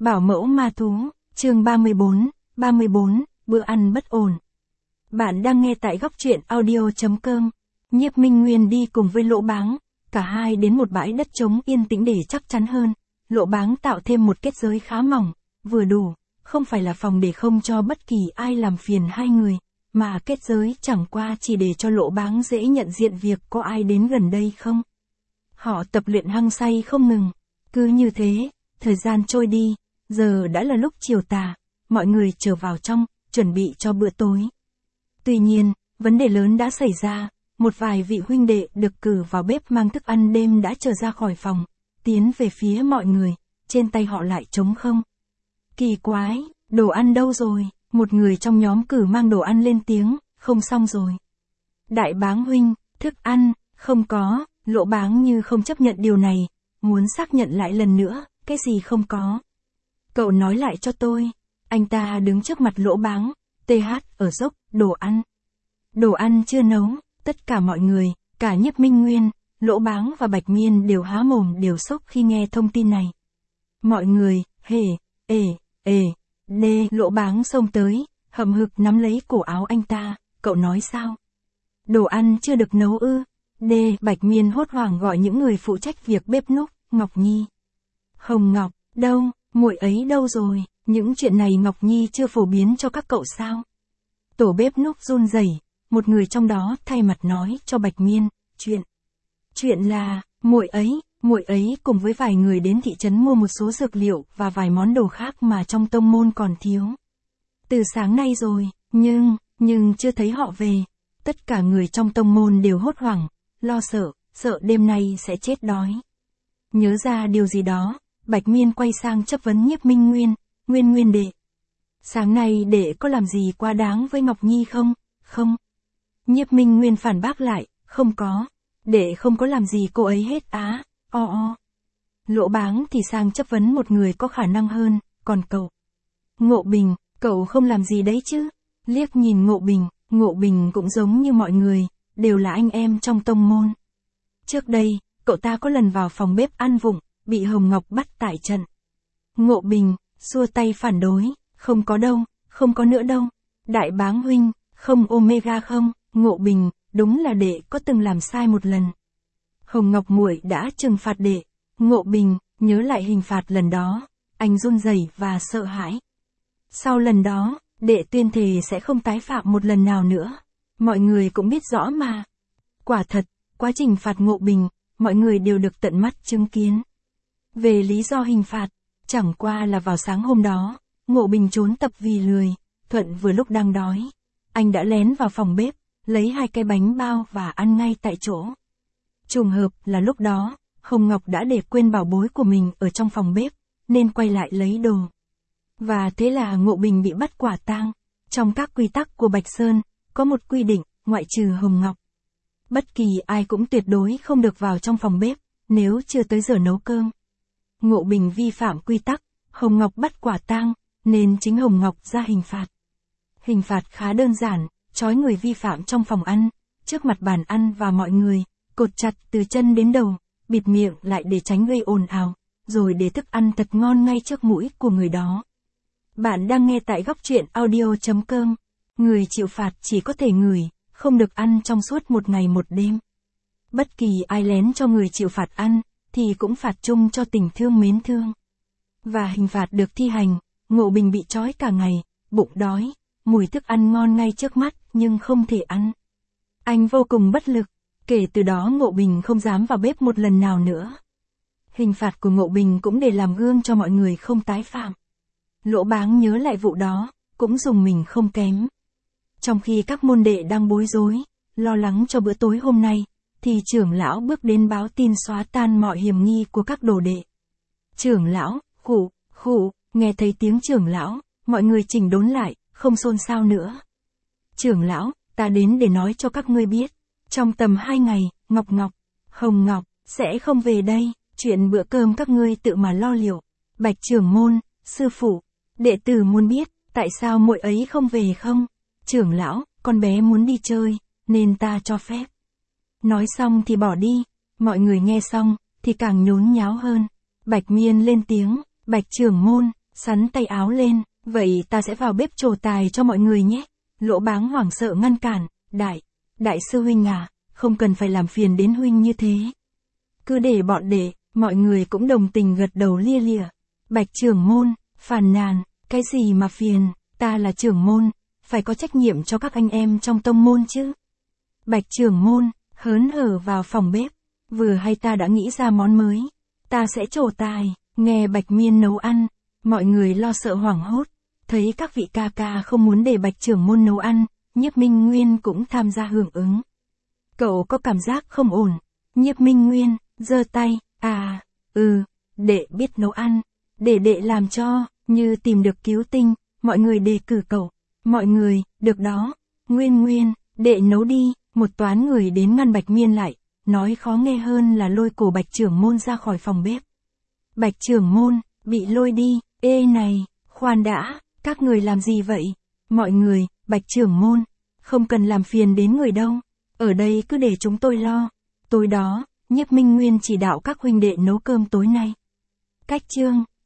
Bảo mẫu ma thú, chương 34, bữa ăn bất ổn. Bạn đang nghe tại góc truyện audio.com. Nhiếp Minh Nguyên đi cùng với Lỗ Báng, cả hai đến một bãi đất trống yên tĩnh để chắc chắn hơn. Lỗ Báng tạo thêm một kết giới khá mỏng, vừa đủ, không phải là phòng để không cho bất kỳ ai làm phiền hai người, mà kết giới chẳng qua chỉ để cho Lỗ Báng dễ nhận diện việc có ai đến gần đây không. Họ tập luyện hăng say không ngừng. Cứ như thế, thời gian trôi đi, giờ đã là lúc chiều tà, mọi người trở vào trong, chuẩn bị cho bữa tối. Tuy nhiên, vấn đề lớn đã xảy ra, một vài vị huynh đệ được cử vào bếp mang thức ăn đêm đã trở ra khỏi phòng, tiến về phía mọi người, trên tay họ lại trống không. Kỳ quái, đồ ăn đâu rồi? Một người trong nhóm cử mang đồ ăn lên tiếng, không xong rồi. Đại Báng huynh, thức ăn, không có. Lỗ Báng như không chấp nhận điều này, muốn xác nhận lại lần nữa, cái gì không có. Cậu nói lại cho tôi. Anh ta đứng trước mặt Lỗ Báng, ở dốc, đồ ăn. Đồ ăn chưa nấu, tất cả mọi người, cả Nhiếp Minh Nguyên, Lỗ Báng và Bạch Miên đều há mồm đều sốc khi nghe thông tin này. Mọi người, Lỗ Báng xông tới, hậm hực nắm lấy cổ áo anh ta, cậu nói sao? Đồ ăn chưa được nấu ư? Bạch Miên hốt hoảng gọi những người phụ trách việc bếp núc, Ngọc Nhi. Hồng Ngọc, đâu, muội ấy đâu rồi, những chuyện này Ngọc Nhi chưa phổ biến cho các cậu sao? Tổ bếp núc run rẩy, một người trong đó thay mặt nói cho Bạch Miên, chuyện là, muội ấy cùng với vài người đến thị trấn mua một số dược liệu và vài món đồ khác mà trong tông môn còn thiếu. Từ sáng nay rồi, nhưng chưa thấy họ về. Tất cả người trong tông môn đều hốt hoảng, lo sợ đêm nay sẽ chết đói. Nhớ ra điều gì đó, Bạch Miên quay sang chất vấn Nhiếp Minh Nguyên, Nguyên đệ. Sáng nay đệ có làm gì quá đáng với Ngọc Nhi không? Không. Nhiếp Minh Nguyên phản bác lại, không có. Đệ không có làm gì cô ấy hết á, Lỗ Báng thì sang chất vấn một người có khả năng hơn, còn cậu. Ngộ Bình, cậu không làm gì đấy chứ? Liếc nhìn Ngộ Bình cũng giống như mọi người, đều là anh em trong tông môn. Trước đây, cậu ta có lần vào phòng bếp ăn vụng, bị Hồng Ngọc bắt tại trận. Ngộ Bình, xua tay phản đối, không có đâu, không có nữa đâu. Đại Báng huynh, không Omega không, Ngộ Bình, đúng là đệ có từng làm sai một lần. Hồng Ngọc muội đã trừng phạt đệ. Ngộ Bình, nhớ lại hình phạt lần đó, anh run rẩy và sợ hãi. Sau lần đó, đệ tuyên thề sẽ không tái phạm một lần nào nữa. Mọi người cũng biết rõ mà. Quả thật, quá trình phạt Ngộ Bình, mọi người đều được tận mắt chứng kiến. Về lý do hình phạt, chẳng qua là vào sáng hôm đó, Ngộ Bình trốn tập vì lười, Thuận vừa lúc đang đói. Anh đã lén vào phòng bếp, lấy 2 cái bánh bao và ăn ngay tại chỗ. Trùng hợp là lúc đó, Hồng Ngọc đã để quên bảo bối của mình ở trong phòng bếp, nên quay lại lấy đồ. Và thế là Ngộ Bình bị bắt quả tang. Trong các quy tắc của Bạch Sơn, có một quy định, ngoại trừ Hồng Ngọc. Bất kỳ ai cũng tuyệt đối không được vào trong phòng bếp, nếu chưa tới giờ nấu cơm. Ngộ Bình vi phạm quy tắc, Hồng Ngọc bắt quả tang, nên chính Hồng Ngọc ra hình phạt. Hình phạt khá đơn giản, trói người vi phạm trong phòng ăn, trước mặt bàn ăn và mọi người, cột chặt từ chân đến đầu, bịt miệng lại để tránh gây ồn ào, rồi để thức ăn thật ngon ngay trước mũi của người đó. Bạn đang nghe tại góc truyện audio.com. Người chịu phạt chỉ có thể ngửi, không được ăn trong suốt một ngày một đêm. Bất kỳ ai lén cho người chịu phạt ăn, thì cũng phạt chung cho tình thương mến thương. Và hình phạt được thi hành, Ngộ Bình bị trói cả ngày, bụng đói, mùi thức ăn ngon ngay trước mắt nhưng không thể ăn. Anh vô cùng bất lực, kể từ đó Ngộ Bình không dám vào bếp một lần nào nữa. Hình phạt của Ngộ Bình cũng để làm gương cho mọi người không tái phạm. Lỗ Báng nhớ lại vụ đó, cũng dùng mình không kém. Trong khi các môn đệ đang bối rối, lo lắng cho bữa tối hôm nay, thì trưởng lão bước đến báo tin xóa tan mọi hiểm nghi của các đồ đệ. Trưởng lão, khụ, nghe thấy tiếng trưởng lão, mọi người chỉnh đốn lại, không xôn xao nữa. Trưởng lão, ta đến để nói cho các ngươi biết, trong tầm 2 ngày, Hồng Ngọc, sẽ không về đây, chuyện bữa cơm các ngươi tự mà lo liệu. Bạch trưởng môn, sư phụ, đệ tử muốn biết, tại sao muội ấy không về không? Trưởng lão, con bé muốn đi chơi, nên ta cho phép. Nói xong thì bỏ đi, mọi người nghe xong, thì càng nhốn nháo hơn. Bạch Miên lên tiếng, Bạch trưởng môn, Sắn tay áo lên, vậy ta sẽ vào bếp trổ tài cho mọi người nhé. Lỗ Báng hoảng sợ ngăn cản, đại sư huynh à, không cần phải làm phiền đến huynh như thế. Cứ để bọn đệ, mọi người cũng đồng tình gật đầu lia lịa. Bạch trưởng môn, phàn nàn, cái gì mà phiền, ta là trưởng môn, phải có trách nhiệm cho các anh em trong tông môn chứ. Bạch trưởng môn, hớn hở vào phòng bếp, vừa hay ta đã nghĩ ra món mới, ta sẽ trổ tài. Nghe Bạch Miên nấu ăn, mọi người lo sợ hoảng hốt, thấy các vị ca ca không muốn để Bạch trưởng môn nấu ăn, Nhiếp Minh Nguyên cũng tham gia hưởng ứng. Cậu có cảm giác không ổn, Nhiếp Minh Nguyên, giơ tay, đệ biết nấu ăn, để đệ làm cho, như tìm được cứu tinh, mọi người đề cử cậu, mọi người, được đó, Nguyên, đệ nấu đi, một toán người đến ngăn Bạch Miên lại, nói khó nghe hơn là lôi cổ Bạch trưởng môn ra khỏi phòng bếp. Bạch trưởng môn, bị lôi đi, ê này, khoan đã, các người làm gì vậy? Mọi người, Bạch trưởng môn, không cần làm phiền đến người đâu, ở đây cứ để chúng tôi lo. Tối đó, Nhiếp Minh Nguyên chỉ đạo các huynh đệ nấu cơm tối nay. Cách chương